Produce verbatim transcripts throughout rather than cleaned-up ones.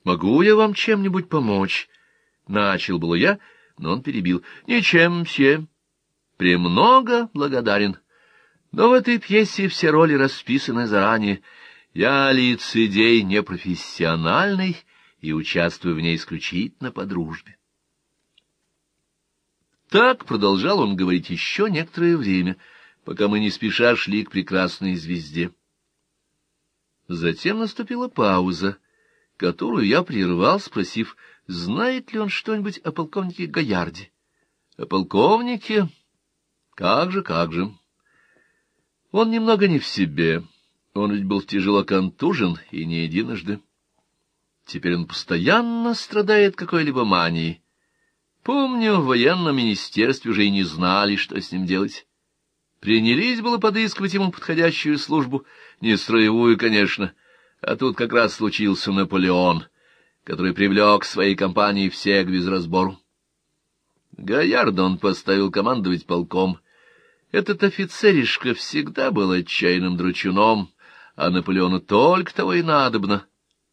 Могу я вам чем-нибудь помочь? Начал было я, но он перебил. Ничем, мсье. Премного благодарен. Но в этой пьесе все роли расписаны заранее. Я лицедей непрофессиональный и участвую в ней исключительно по дружбе. Так продолжал он говорить еще некоторое время, пока мы не спеша шли к прекрасной звезде. Затем наступила пауза, которую я прервал, спросив, знает ли он что-нибудь о полковнике Гоярде. О полковнике? Как же, как же. Он немного не в себе. Он ведь был тяжело контужен и не единожды. Теперь он постоянно страдает какой-либо манией. Помню, в военном министерстве уже и не знали, что с ним делать. Принялись было подыскивать ему подходящую службу, не строевую, конечно, а тут как раз случился Наполеон, который привлек к своей компании всех без разбору. Гоярда он поставил командовать полком. Этот офицеришка всегда был отчаянным дручуном, а Наполеону только того и надобно.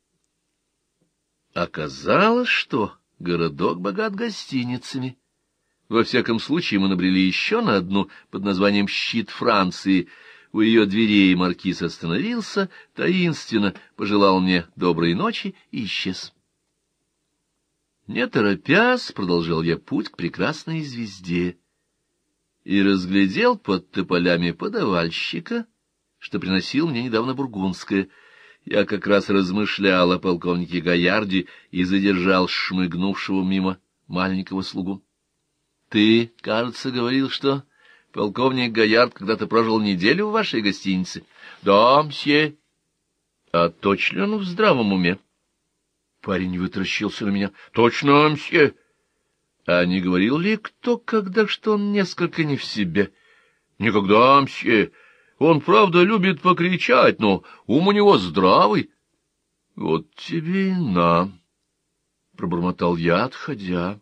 Оказалось, что городок богат гостиницами. Во всяком случае, мы набрели еще на одну под названием «Щит Франции». У ее дверей маркиз остановился, таинственно пожелал мне доброй ночи и исчез. Не торопясь, продолжал я путь к прекрасной звезде и разглядел под тополями подавальщика, что приносил мне недавно бургундское. Я как раз размышлял о полковнике Гоярде и задержал шмыгнувшего мимо маленького слугу. — Ты, кажется, говорил, что полковник Гоярд когда-то прожил неделю в вашей гостинице? — Да, мсье. — А точно он в здравом уме? Парень вытаращился на меня. — Точно, мсье. — А не говорил ли кто когда, что он несколько не в себе? — Никогда, мсье. Он, правда, любит покричать, но ум у него здравый. — Вот тебе и на, — пробормотал я, отходя.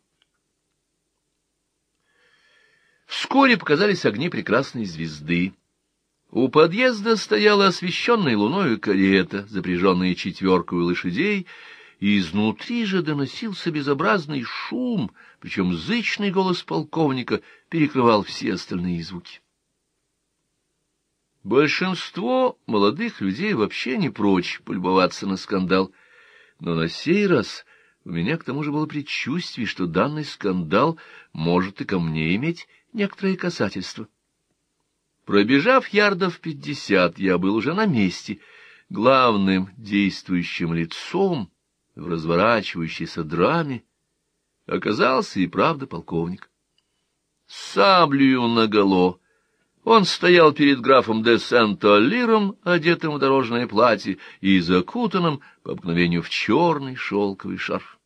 Вскоре показались огни прекрасной звезды. У подъезда стояла освещенная луною карета, запряженная четверкой лошадей, и изнутри же доносился безобразный шум, причем зычный голос полковника перекрывал все остальные звуки. Большинство молодых людей вообще не прочь полюбоваться на скандал, но на сей раз у меня к тому же было предчувствие, что данный скандал может и ко мне иметь некоторое касательство. Пробежав ярдов пятьдесят, я был уже на месте. Главным действующим лицом в разворачивающейся драме оказался и правда полковник. С саблею наголо он стоял перед графом де Сент-Олиром, одетым в дорожное платье и закутанным по обыкновению в черный шелковый шарф.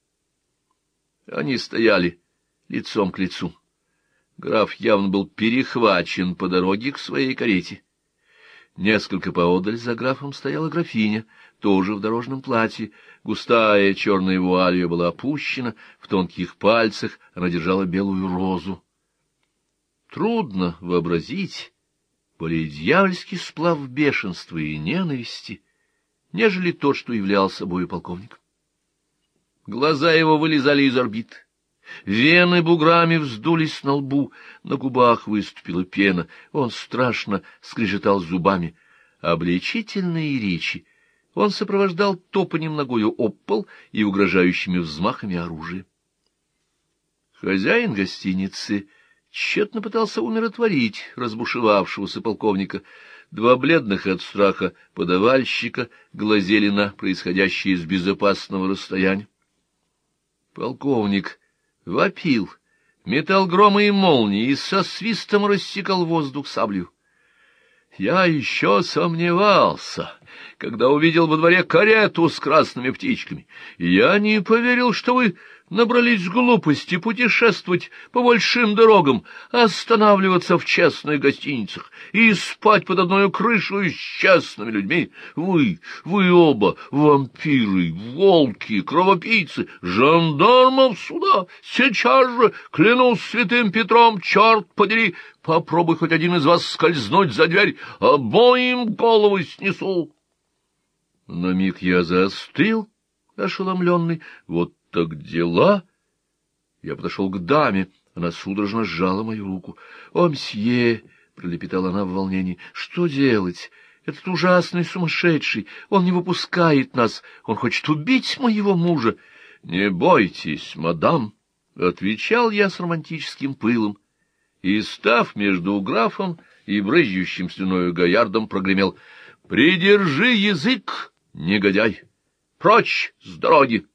Они стояли лицом к лицу. Граф явно был перехвачен по дороге к своей карете. Несколько поодаль за графом стояла графиня, тоже в дорожном платье. Густая черная вуаль ее была опущена, в тонких пальцах она держала белую розу. Трудно вообразить более дьявольский сплав бешенства и ненависти, нежели тот, что являл собой полковник. Глаза его вылезали из орбит, вены буграми вздулись на лбу, на губах выступила пена, он страшно скрежетал зубами. Обличительные речи он сопровождал топаньем ногою об пол и угрожающими взмахами оружия. Хозяин гостиницы тщетно пытался умиротворить разбушевавшегося полковника. Два бледных от страха подавальщика глазели на происходящее с безопасного расстояния. Полковник вопил, метал громы и молнии и со свистом рассекал воздух саблею. Я еще сомневался, когда увидел во дворе карету с красными птичками. Я не поверил, что вы набрались глупости путешествовать по большим дорогам, останавливаться в частных гостиницах и спать под одной крышей с частными людьми. Вы, вы оба вампиры, волки, кровопийцы, жандармов сюда, сейчас же, клянусь святым Петром, черт подери, попробуй хоть один из вас скользнуть за дверь, обоим головы снесу. На миг я застыл, ошеломленный. Вот так дела! Я подошел к даме. Она судорожно сжала мою руку. — О, мсье! — пролепетала она в волнении. — Что делать? Этот ужасный сумасшедший! Он не выпускает нас! Он хочет убить моего мужа! — Не бойтесь, мадам! — отвечал я с романтическим пылом. И, став между графом и брызжущим слюною Гоярдом, прогремел: — Придержи язык, негодяй! Прочь с дороги!